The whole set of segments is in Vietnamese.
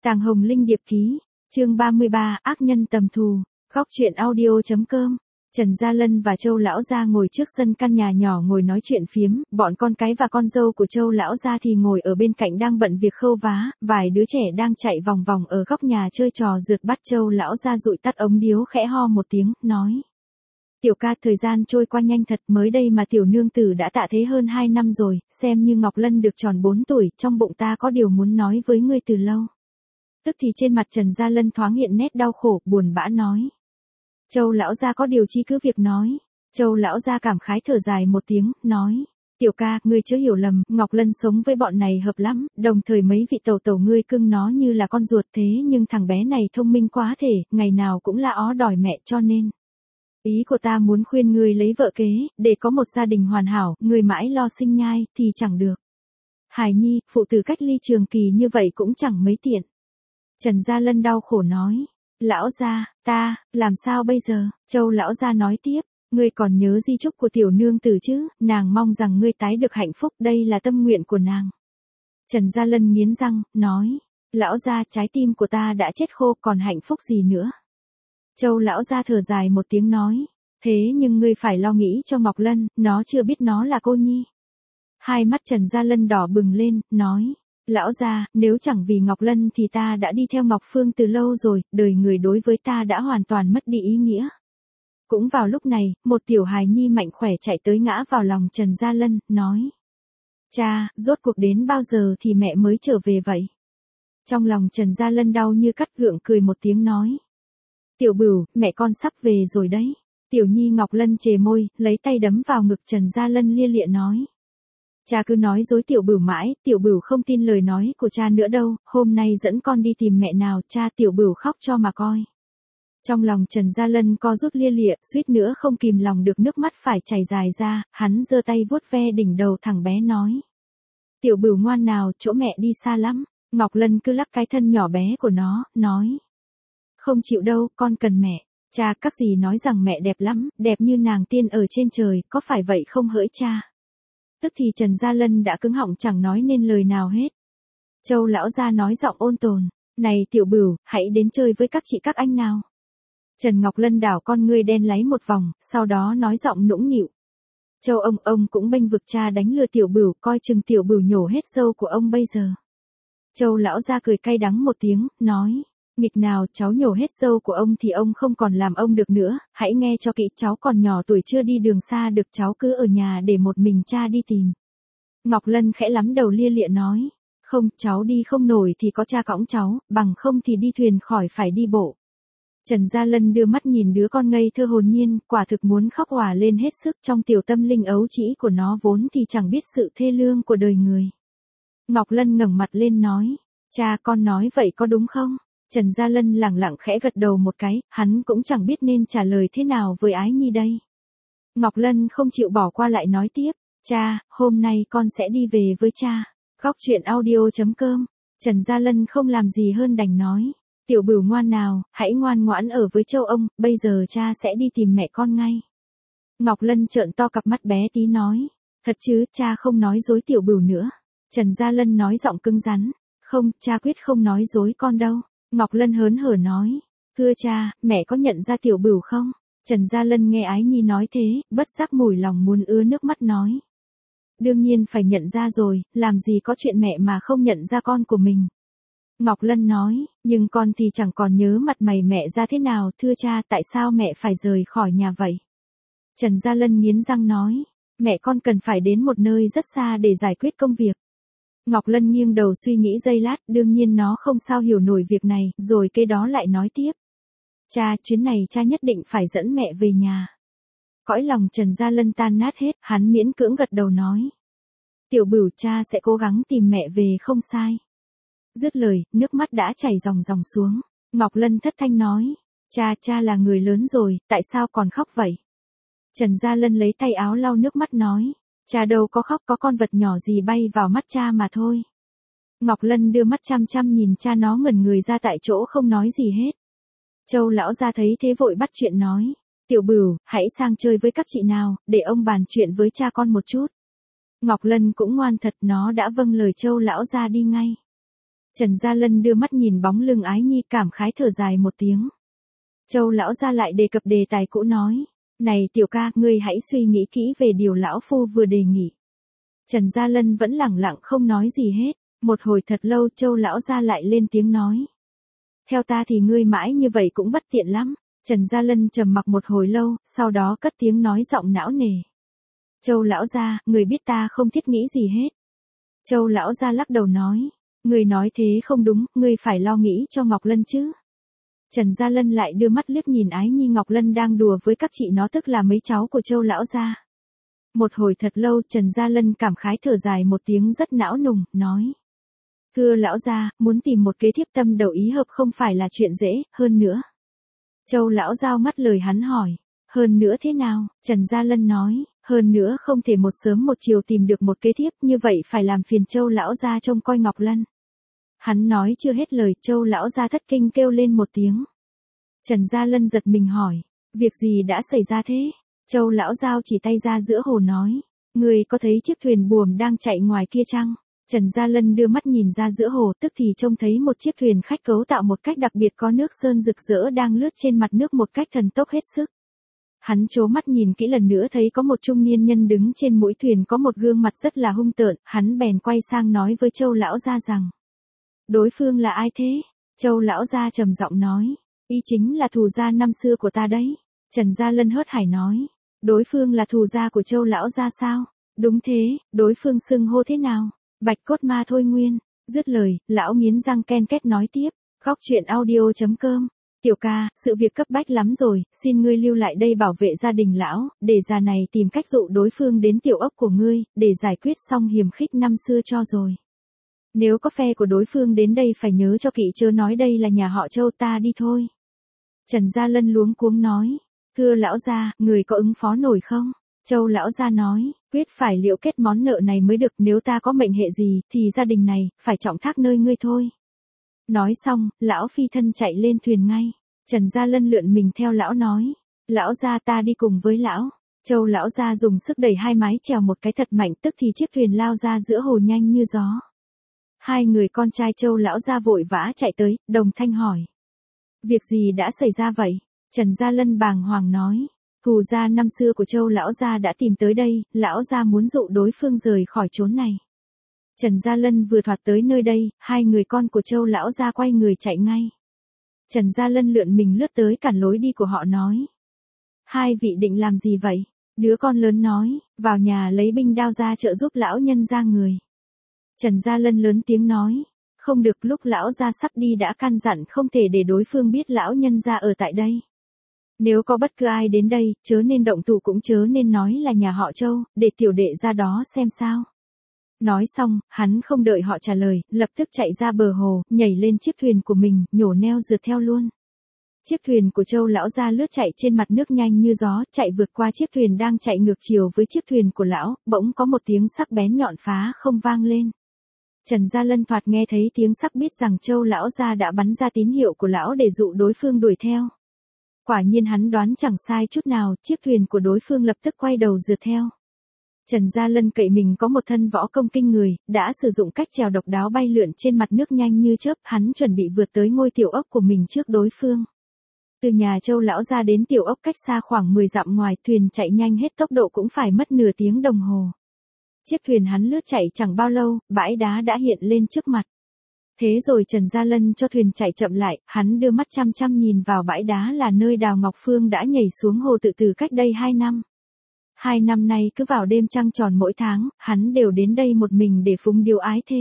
Tàng Hồng Linh điệp ký, chương 33, ác nhân tầm thù, góc truyện audio.com. Trần Gia Lân và Châu lão gia ngồi trước sân căn nhà nhỏ ngồi nói chuyện phiếm, bọn con cái và con dâu của Châu lão gia thì ngồi ở bên cạnh đang bận việc khâu vá, vài đứa trẻ đang chạy vòng vòng ở góc nhà chơi trò rượt bắt. Châu lão gia dụi tắt ống điếu khẽ ho một tiếng, nói: Tiểu ca, thời gian trôi qua nhanh thật, mới đây mà tiểu nương tử đã tạ thế hơn 2 năm rồi, xem như Ngọc Lân được tròn 4 tuổi, trong bụng ta có điều muốn nói với ngươi từ lâu. Tức thì trên mặt Trần Gia Lân thoáng hiện nét đau khổ, buồn bã nói: Châu lão gia có điều chi cứ việc nói. Châu lão gia cảm khái thở dài một tiếng, nói: Tiểu ca, ngươi chưa hiểu lầm, Ngọc Lân sống với bọn này hợp lắm, đồng thời mấy vị tẩu tẩu ngươi cưng nó như là con ruột thế, nhưng thằng bé này thông minh quá thể, ngày nào cũng la ó đòi mẹ, cho nên ý của ta muốn khuyên ngươi lấy vợ kế, để có một gia đình hoàn hảo, ngươi mãi lo sinh nhai, thì chẳng được. Hải nhi, phụ tử cách ly trường kỳ như vậy cũng chẳng mấy tiện. Trần Gia Lân đau khổ nói: Lão gia, ta, làm sao bây giờ? Châu lão gia nói tiếp: Ngươi còn nhớ di chúc của tiểu nương tử chứ, nàng mong rằng ngươi tái được hạnh phúc, đây là tâm nguyện của nàng. Trần Gia Lân nghiến răng, nói: Lão gia, trái tim của ta đã chết khô, còn hạnh phúc gì nữa? Châu lão gia thở dài một tiếng nói: Thế nhưng ngươi phải lo nghĩ cho Ngọc Lân, nó chưa biết nó là cô nhi. Hai mắt Trần Gia Lân đỏ bừng lên, nói: Lão gia, nếu chẳng vì Ngọc Lân thì ta đã đi theo Ngọc Phương từ lâu rồi, đời người đối với ta đã hoàn toàn mất đi ý nghĩa. Cũng vào lúc này, một tiểu hài nhi mạnh khỏe chạy tới ngã vào lòng Trần Gia Lân, nói: Cha, rốt cuộc đến bao giờ thì mẹ mới trở về vậy? Trong lòng Trần Gia Lân đau như cắt, gượng cười một tiếng nói: Tiểu Bửu, mẹ con sắp về rồi đấy. Tiểu nhi Ngọc Lân chề môi, lấy tay đấm vào ngực Trần Gia Lân lia lịa nói: Cha cứ nói dối Tiểu Bửu mãi, Tiểu Bửu không tin lời nói của cha nữa đâu, hôm nay dẫn con đi tìm mẹ nào, cha. Tiểu Bửu khóc cho mà coi. Trong lòng Trần Gia Lân co rút lia lịa, suýt nữa không kìm lòng được nước mắt phải chảy dài ra, hắn giơ tay vuốt ve đỉnh đầu thằng bé nói: Tiểu Bửu ngoan nào, chỗ mẹ đi xa lắm. Ngọc Lân cứ lắc cái thân nhỏ bé của nó, nói: Không chịu đâu, con cần mẹ. Cha, các dì nói rằng mẹ đẹp lắm, đẹp như nàng tiên ở trên trời, có phải vậy không hỡi cha? Tức thì Trần Gia Lân đã cứng họng chẳng nói nên lời nào hết. Châu lão gia nói giọng ôn tồn: Này Tiểu Bửu, hãy đến chơi với các chị các anh nào. Trần Ngọc Lân đảo con ngươi đen láy một vòng, sau đó nói giọng nũng nịu: Châu ông cũng bênh vực cha đánh lừa Tiểu Bửu, coi chừng Tiểu Bửu nhổ hết râu của ông bây giờ. Châu lão gia cười cay đắng một tiếng, nói: Nghịch nào, cháu nhổ hết râu của ông thì ông không còn làm ông được nữa, hãy nghe cho kỹ, cháu còn nhỏ tuổi chưa đi đường xa được, cháu cứ ở nhà để một mình cha đi tìm. Ngọc Lân khẽ lắm đầu lia lịa nói: Không, cháu đi không nổi thì có cha cõng cháu, bằng không thì đi thuyền khỏi phải đi bộ. Trần Gia Lân đưa mắt nhìn đứa con ngây thơ hồn nhiên, quả thực muốn khóc òa lên hết sức, trong tiểu tâm linh ấu trĩ của nó vốn thì chẳng biết sự thê lương của đời người. Ngọc Lân ngẩng mặt lên nói: Cha, con nói vậy có đúng không? Trần Gia Lân lẳng lặng khẽ gật đầu một cái, hắn cũng chẳng biết nên trả lời thế nào với ái nhi đây. Ngọc Lân không chịu bỏ qua lại nói tiếp: Cha, hôm nay con sẽ đi về với cha. Góc truyện audio.com. Trần Gia Lân không làm gì hơn đành nói: Tiểu Bửu ngoan nào, hãy ngoan ngoãn ở với Châu ông, bây giờ cha sẽ đi tìm mẹ con ngay. Ngọc Lân trợn to cặp mắt bé tí nói: Thật chứ, cha không nói dối Tiểu Bửu nữa. Trần Gia Lân nói giọng cứng rắn: Không, cha quyết không nói dối con đâu. Ngọc Lân hớn hở nói: Thưa cha, mẹ có nhận ra Tiểu Bửu không? Trần Gia Lân nghe ái nhi nói thế, bất giác mủi lòng muốn ứa nước mắt nói: Đương nhiên phải nhận ra rồi, làm gì có chuyện mẹ mà không nhận ra con của mình. Ngọc Lân nói: Nhưng con thì chẳng còn nhớ mặt mày mẹ ra thế nào, thưa cha, tại sao mẹ phải rời khỏi nhà vậy? Trần Gia Lân nghiến răng nói: Mẹ con cần phải đến một nơi rất xa để giải quyết công việc. Ngọc Lân nghiêng đầu suy nghĩ giây lát, đương nhiên nó không sao hiểu nổi việc này, rồi kế đó lại nói tiếp: Cha, chuyến này cha nhất định phải dẫn mẹ về nhà. Cõi lòng Trần Gia Lân tan nát hết, hắn miễn cưỡng gật đầu nói: Tiểu Bửu, cha sẽ cố gắng tìm mẹ về không sai. Dứt lời, nước mắt đã chảy ròng ròng xuống. Ngọc Lân thất thanh nói: Cha là người lớn rồi, tại sao còn khóc vậy? Trần Gia Lân lấy tay áo lau nước mắt nói: Cha đâu có khóc, có con vật nhỏ gì bay vào mắt cha mà thôi. Ngọc Lân đưa mắt chăm chăm nhìn cha, nó ngẩn người ra tại chỗ không nói gì hết. Châu lão gia thấy thế vội bắt chuyện nói: Tiểu Bửu, hãy sang chơi với các chị nào, để ông bàn chuyện với cha con một chút. Ngọc Lân cũng ngoan thật, nó đã vâng lời Châu lão gia đi ngay. Trần Gia Lân đưa mắt nhìn bóng lưng Ái Nhi cảm khái thở dài một tiếng. Châu lão gia lại đề cập đề tài cũ nói. Này tiểu ca, ngươi hãy suy nghĩ kỹ về điều lão phu vừa đề nghị. Trần Gia Lân vẫn lẳng lặng không nói gì hết. Một hồi thật lâu Châu lão gia lại lên tiếng nói. Theo ta thì ngươi mãi như vậy cũng bất tiện lắm. Trần Gia Lân trầm mặc một hồi lâu, sau đó cất tiếng nói giọng não nề. Châu lão gia, người biết ta không thiết nghĩ gì hết. Châu lão gia lắc đầu nói. Người nói thế không đúng, ngươi phải lo nghĩ cho Ngọc Lân chứ. Trần Gia Lân lại đưa mắt liếc nhìn Ái Nhi Ngọc Lân đang đùa với các chị nó, tức là mấy cháu của Châu lão gia. Một hồi thật lâu Trần Gia Lân cảm khái thở dài một tiếng rất não nùng, nói. Thưa lão gia, muốn tìm một kế thiếp tâm đầu ý hợp không phải là chuyện dễ, hơn nữa. Châu lão giao ngắt lời hắn hỏi. Hơn nữa thế nào? Trần Gia Lân nói. Hơn nữa không thể một sớm một chiều tìm được một kế thiếp, như vậy phải làm phiền Châu lão gia trông coi Ngọc Lân. Hắn nói chưa hết lời, Châu lão gia thất kinh kêu lên một tiếng. Trần Gia Lân giật mình hỏi. Việc gì đã xảy ra thế? Châu lão giao chỉ tay ra giữa hồ nói. Người có thấy chiếc thuyền buồm đang chạy ngoài kia chăng? Trần Gia Lân đưa mắt nhìn ra giữa hồ, tức thì trông thấy một chiếc thuyền khách cấu tạo một cách đặc biệt có nước sơn rực rỡ đang lướt trên mặt nước một cách thần tốc hết sức. Hắn trố mắt nhìn kỹ lần nữa thấy có một trung niên nhân đứng trên mũi thuyền có một gương mặt rất là hung tợn, hắn bèn quay sang nói với Châu lão gia rằng. Đối phương là ai thế? Châu lão gia trầm giọng nói. Y chính là thù gia năm xưa của ta đấy. Trần Gia Lân hớt hải nói. Đối phương là thù gia của Châu lão gia sao? Đúng thế, đối phương xưng hô thế nào? Bạch cốt ma thôi nguyên. Dứt lời, lão nghiến răng ken két nói tiếp. Góc truyện audio.com. Tiểu ca, sự việc cấp bách lắm rồi, xin ngươi lưu lại đây bảo vệ gia đình lão, để già này tìm cách dụ đối phương đến tiểu ốc của ngươi, để giải quyết xong hiềm khích năm xưa cho rồi. Nếu có phe của đối phương đến đây phải nhớ cho kỹ chớ nói đây là nhà họ Châu, ta đi thôi. Trần Gia Lân luống cuống nói. Thưa lão gia, người có ứng phó nổi không? Châu lão gia nói, quyết phải liệu kết món nợ này mới được, nếu ta có mệnh hệ gì, thì gia đình này, phải trọng thác nơi ngươi thôi. Nói xong, lão phi thân chạy lên thuyền ngay. Trần Gia Lân lượn mình theo lão nói. Lão gia ta đi cùng với lão. Châu lão gia dùng sức đẩy hai mái chèo một cái thật mạnh, tức thì chiếc thuyền lao ra giữa hồ nhanh như gió. Hai người con trai Châu lão gia vội vã chạy tới, đồng thanh hỏi. Việc gì đã xảy ra vậy? Trần Gia Lân bàng hoàng nói. Thù gia năm xưa của Châu lão gia đã tìm tới đây, lão gia muốn dụ đối phương rời khỏi chốn này. Trần Gia Lân vừa thoạt tới nơi đây, hai người con của Châu lão gia quay người chạy ngay. Trần Gia Lân lượn mình lướt tới cản lối đi của họ nói. Hai vị định làm gì vậy? Đứa con lớn nói, vào nhà lấy binh đao ra trợ giúp lão nhân ra người. Trần Gia Lân lớn tiếng nói. Không được, lúc lão gia sắp đi đã căn dặn không thể để đối phương biết lão nhân gia ở tại đây. Nếu có bất cứ ai đến đây, chớ nên động thủ cũng chớ nên nói là nhà họ Châu, để tiểu đệ ra đó xem sao. Nói xong, hắn không đợi họ trả lời, lập tức chạy ra bờ hồ, nhảy lên chiếc thuyền của mình, nhổ neo rượt theo luôn. Chiếc thuyền của Châu lão gia lướt chạy trên mặt nước nhanh như gió, chạy vượt qua chiếc thuyền đang chạy ngược chiều với chiếc thuyền của lão, bỗng có một tiếng sắc bén nhọn phá không vang lên. Trần Gia Lân thoạt nghe thấy tiếng sắc biết rằng Châu lão gia đã bắn ra tín hiệu của lão để dụ đối phương đuổi theo. Quả nhiên hắn đoán chẳng sai chút nào, chiếc thuyền của đối phương lập tức quay đầu rượt theo. Trần Gia Lân cậy mình có một thân võ công kinh người, đã sử dụng cách chèo độc đáo bay lượn trên mặt nước nhanh như chớp, hắn chuẩn bị vượt tới ngôi tiểu ốc của mình trước đối phương. Từ nhà Châu lão gia đến tiểu ốc cách xa khoảng 10 dặm ngoài, thuyền chạy nhanh hết tốc độ cũng phải mất nửa tiếng đồng hồ. Chiếc thuyền hắn lướt chạy chẳng bao lâu, bãi đá đã hiện lên trước mặt. Thế rồi Trần Gia Lân cho thuyền chạy chậm lại, hắn đưa mắt chăm chăm nhìn vào bãi đá là nơi Đào Ngọc Phương đã nhảy xuống hồ tự tử cách đây 2 năm. 2 năm nay cứ vào đêm trăng tròn mỗi tháng, hắn đều đến đây một mình để phúng điếu ái thê.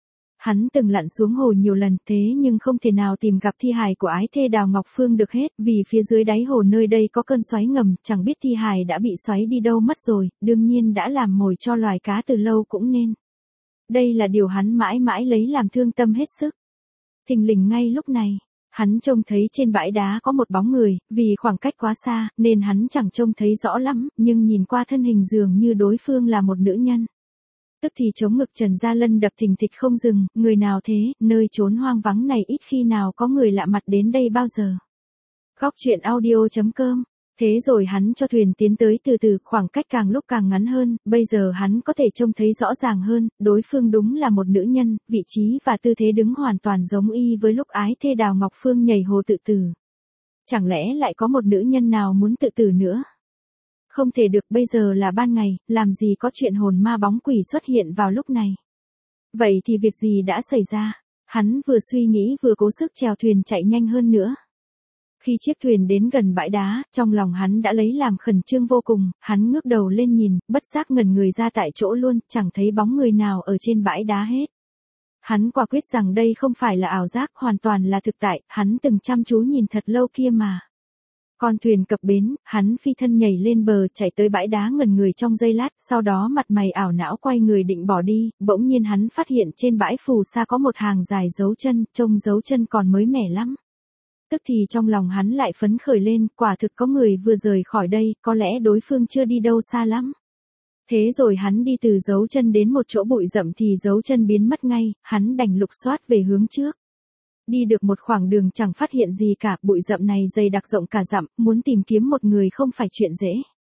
Hắn từng lặn xuống hồ nhiều lần thế nhưng không thể nào tìm gặp thi hài của ái thê Đào Ngọc Phương được hết, vì phía dưới đáy hồ nơi đây có cơn xoáy ngầm, chẳng biết thi hài đã bị xoáy đi đâu mất rồi, đương nhiên đã làm mồi cho loài cá từ lâu cũng nên. Đây là điều hắn mãi mãi lấy làm thương tâm hết sức. Thình lình ngay lúc này, hắn trông thấy trên bãi đá có một bóng người, vì khoảng cách quá xa, nên hắn chẳng trông thấy rõ lắm, nhưng nhìn qua thân hình dường như đối phương là một nữ nhân. Tức thì chống ngực Trần Gia Lân đập thình thịch không dừng, người nào thế, nơi chốn hoang vắng này ít khi nào có người lạ mặt đến đây bao giờ. Góc truyện audio.com Thế rồi hắn cho thuyền tiến tới từ từ, khoảng cách càng lúc càng ngắn hơn, bây giờ hắn có thể trông thấy rõ ràng hơn, đối phương đúng là một nữ nhân, vị trí và tư thế đứng hoàn toàn giống y với lúc ái thê Đào Ngọc Phương nhảy hồ tự tử. Chẳng lẽ lại có một nữ nhân nào muốn tự tử nữa? Không thể được, bây giờ là ban ngày, làm gì có chuyện hồn ma bóng quỷ xuất hiện vào lúc này. Vậy thì việc gì đã xảy ra? Hắn vừa suy nghĩ vừa cố sức chèo thuyền chạy nhanh hơn nữa. Khi chiếc thuyền đến gần bãi đá, trong lòng hắn đã lấy làm khẩn trương vô cùng, hắn ngước đầu lên nhìn, bất giác ngẩn người ra tại chỗ luôn, chẳng thấy bóng người nào ở trên bãi đá hết. Hắn quả quyết rằng đây không phải là ảo giác, hoàn toàn là thực tại, hắn từng chăm chú nhìn thật lâu kia mà. Con thuyền cập bến, hắn phi thân nhảy lên bờ chạy tới bãi đá ngẩn người trong giây lát, sau đó mặt mày ảo não quay người định bỏ đi, bỗng nhiên hắn phát hiện trên bãi phù sa có một hàng dài dấu chân, trông dấu chân còn mới mẻ lắm. Tức thì trong lòng hắn lại phấn khởi lên, quả thực có người vừa rời khỏi đây, có lẽ đối phương chưa đi đâu xa lắm. Thế rồi hắn đi từ dấu chân đến một chỗ bụi rậm thì dấu chân biến mất ngay, hắn đành lục soát về hướng trước. Đi được một khoảng đường chẳng phát hiện gì cả, bụi rậm này dày đặc rộng cả dặm, muốn tìm kiếm một người không phải chuyện dễ.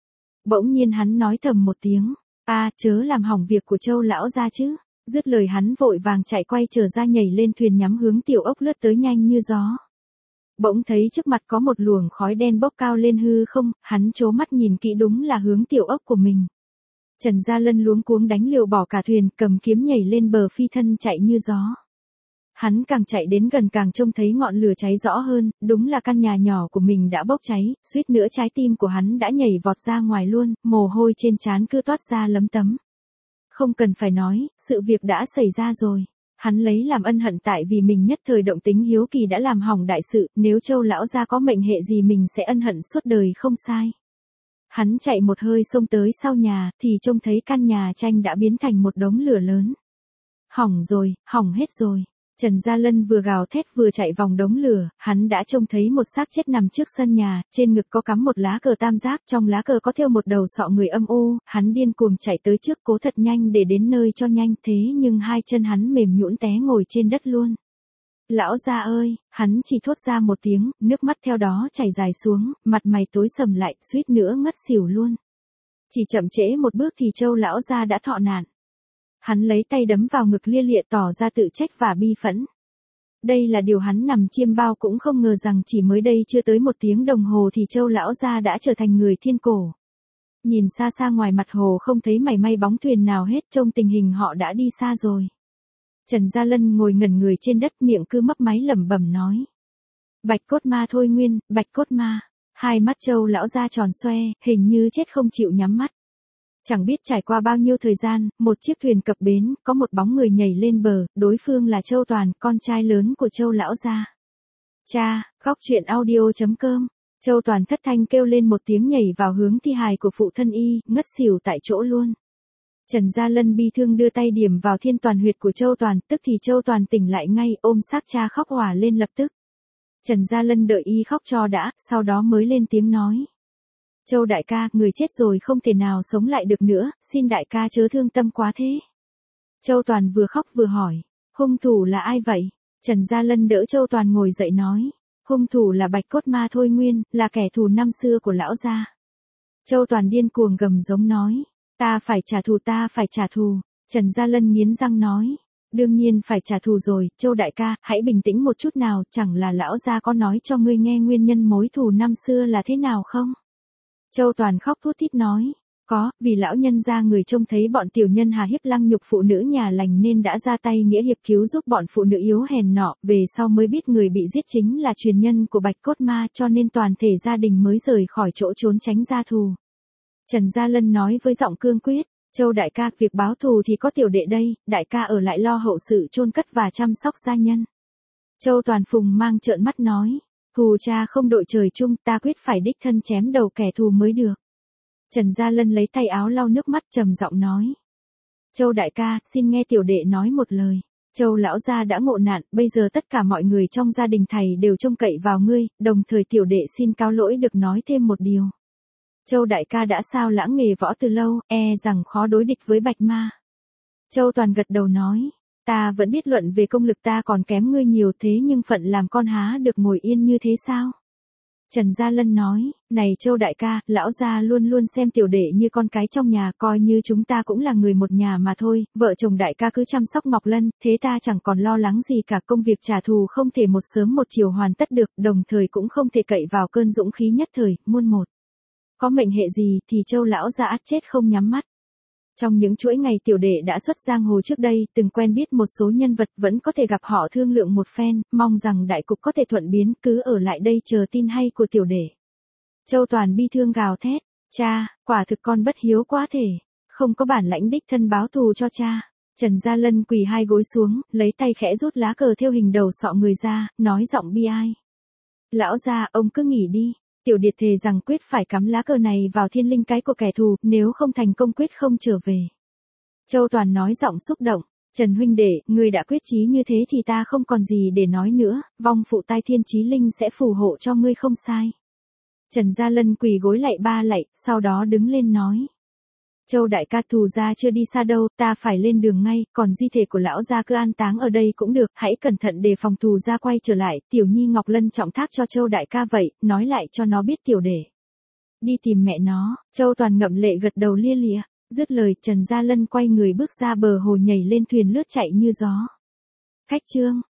Bỗng nhiên hắn nói thầm một tiếng, chớ làm hỏng việc của Châu lão gia chứ. Dứt lời hắn vội vàng chạy quay trở ra nhảy lên thuyền nhắm hướng tiểu ốc lướt tới nhanh như gió. Bỗng thấy trước mặt có một luồng khói đen bốc cao lên hư không, hắn trố mắt nhìn kỹ đúng là hướng tiểu ốc của mình. Trần Gia Lân luống cuống đánh liều bỏ cả thuyền, cầm kiếm nhảy lên bờ phi thân chạy như gió. Hắn càng chạy đến gần càng trông thấy ngọn lửa cháy rõ hơn, đúng là căn nhà nhỏ của mình đã bốc cháy, suýt nữa trái tim của hắn đã nhảy vọt ra ngoài luôn, mồ hôi trên trán cứ toát ra lấm tấm. Không cần phải nói, sự việc đã xảy ra rồi. Hắn lấy làm ân hận tại vì mình nhất thời động tính hiếu kỳ đã làm hỏng đại sự, nếu Châu lão gia có mệnh hệ gì mình sẽ ân hận suốt đời không sai. Hắn chạy một hơi xông tới sau nhà, thì trông thấy căn nhà tranh đã biến thành một đống lửa lớn. Hỏng rồi, hỏng hết rồi. Trần Gia Lân vừa gào thét vừa chạy vòng đống lửa, hắn đã trông thấy một xác chết nằm trước sân nhà, trên ngực có cắm một lá cờ tam giác, trong lá cờ có thêu một đầu sọ người âm u, hắn điên cuồng chạy tới trước cố thật nhanh để đến nơi cho nhanh, thế nhưng hai chân hắn mềm nhũn té ngồi trên đất luôn. Lão gia ơi, hắn chỉ thốt ra một tiếng, nước mắt theo đó chảy dài xuống, mặt mày tối sầm lại, suýt nữa ngất xỉu luôn. Chỉ chậm trễ một bước thì Châu lão gia đã thọ nạn. Hắn lấy tay đấm vào ngực lia lịa tỏ ra tự trách và bi phẫn. Đây là điều hắn nằm chiêm bao cũng không ngờ rằng chỉ mới đây chưa tới 1 tiếng đồng hồ thì Châu lão gia đã trở thành người thiên cổ. Nhìn xa xa ngoài mặt hồ không thấy mảy may bóng thuyền nào hết, trông tình hình họ đã đi xa rồi. Trần Gia Lân ngồi ngẩn người trên đất, miệng cứ mấp máy lẩm bẩm nói. Bạch cốt ma thôi nguyên, bạch cốt ma. Hai mắt Châu lão gia tròn xoe, hình như chết không chịu nhắm mắt. Chẳng biết trải qua bao nhiêu thời gian, một chiếc thuyền cập bến, có một bóng người nhảy lên bờ, đối phương là Châu Toàn, con trai lớn của Châu lão gia. Cha, khóc chuyện audio.com. Châu Toàn thất thanh kêu lên một tiếng nhảy vào hướng thi hài của phụ thân y, ngất xỉu tại chỗ luôn. Trần Gia Lân bi thương đưa tay điểm vào thiên toàn huyệt của Châu Toàn, tức thì Châu Toàn tỉnh lại ngay, ôm xác cha khóc òa lên lập tức. Trần Gia Lân đợi y khóc cho đã, sau đó mới lên tiếng nói. Châu đại ca, người chết rồi không thể nào sống lại được nữa, xin đại ca chớ thương tâm quá thế. Châu Toàn vừa khóc vừa hỏi, hung thủ là ai vậy? Trần Gia Lân đỡ Châu Toàn ngồi dậy nói, hung thủ là bạch cốt ma thôi nguyên, là kẻ thù năm xưa của lão gia. Châu Toàn điên cuồng gầm giống nói, ta phải trả thù, ta phải trả thù. Trần Gia Lân nghiến răng nói, đương nhiên phải trả thù rồi, Châu đại ca, hãy bình tĩnh một chút nào, chẳng là lão gia có nói cho ngươi nghe nguyên nhân mối thù năm xưa là thế nào không? Châu Toàn khóc thút thít nói, có, vì lão nhân gia người trông thấy bọn tiểu nhân hà hiếp lăng nhục phụ nữ nhà lành nên đã ra tay nghĩa hiệp cứu giúp bọn phụ nữ yếu hèn nọ, về sau mới biết người bị giết chính là truyền nhân của bạch cốt ma cho nên toàn thể gia đình mới rời khỏi chỗ trốn tránh gia thù. Trần Gia Lân nói với giọng cương quyết, Châu đại ca, việc báo thù thì có tiểu đệ đây, đại ca ở lại lo hậu sự chôn cất và chăm sóc gia nhân. Châu Toàn Phùng mang trợn mắt nói, thù cha không đội trời chung, ta quyết phải đích thân chém đầu kẻ thù mới được. Trần Gia Lân lấy tay áo lau nước mắt trầm giọng nói. Châu đại ca, xin nghe tiểu đệ nói một lời. Châu lão gia đã ngộ nạn, bây giờ tất cả mọi người trong gia đình thầy đều trông cậy vào ngươi, đồng thời tiểu đệ xin cáo lỗi được nói thêm một điều. Châu đại ca đã sao lãng nghề võ từ lâu, rằng khó đối địch với bạch ma. Châu Toàn gật đầu nói, ta vẫn biết luận về công lực ta còn kém ngươi nhiều thế nhưng phận làm con há được ngồi yên như thế sao? Trần Gia Lân nói, này Châu đại ca, lão gia luôn luôn xem tiểu đệ như con cái trong nhà, coi như chúng ta cũng là người một nhà mà thôi, vợ chồng đại ca cứ chăm sóc Ngọc Lân, thế ta chẳng còn lo lắng gì cả, công việc trả thù không thể một sớm một chiều hoàn tất được, đồng thời cũng không thể cậy vào cơn dũng khí nhất thời, muôn một. Có mệnh hệ gì thì Châu lão gia ắt chết không nhắm mắt. Trong những chuỗi ngày tiểu đệ đã xuất giang hồ trước đây, từng quen biết một số nhân vật vẫn có thể gặp họ thương lượng một phen, mong rằng đại cục có thể thuận biến, cứ ở lại đây chờ tin hay của tiểu đệ. Châu Toàn bi thương gào thét, cha, quả thực con bất hiếu quá thể, không có bản lãnh đích thân báo thù cho cha. Trần Gia Lân quỳ hai gối xuống, lấy tay khẽ rút lá cờ theo hình đầu sọ người ra, nói giọng bi ai. Lão gia, ông cứ nghỉ đi. Tiểu điệt thề rằng quyết phải cắm lá cờ này vào thiên linh cái của kẻ thù, nếu không thành công quyết không trở về. Châu Toàn nói giọng xúc động, Trần huynh đệ, người đã quyết chí như thế thì ta không còn gì để nói nữa, vong phụ tai thiên chí linh sẽ phù hộ cho ngươi không sai. Trần Gia Lân quỳ gối lạy ba lạy, sau đó đứng lên nói. Châu đại ca, thù gia chưa đi xa đâu, ta phải lên đường ngay, còn di thể của lão gia cứ an táng ở đây cũng được, hãy cẩn thận đề phòng thù gia quay trở lại, tiểu nhi Ngọc Lân trọng thác cho Châu đại ca vậy, nói lại cho nó biết tiểu đệ. Đi tìm mẹ nó, Châu Toàn ngậm lệ gật đầu lia lịa, dứt lời Trần Gia Lân quay người bước ra bờ hồ nhảy lên thuyền lướt chạy như gió. Khách trương.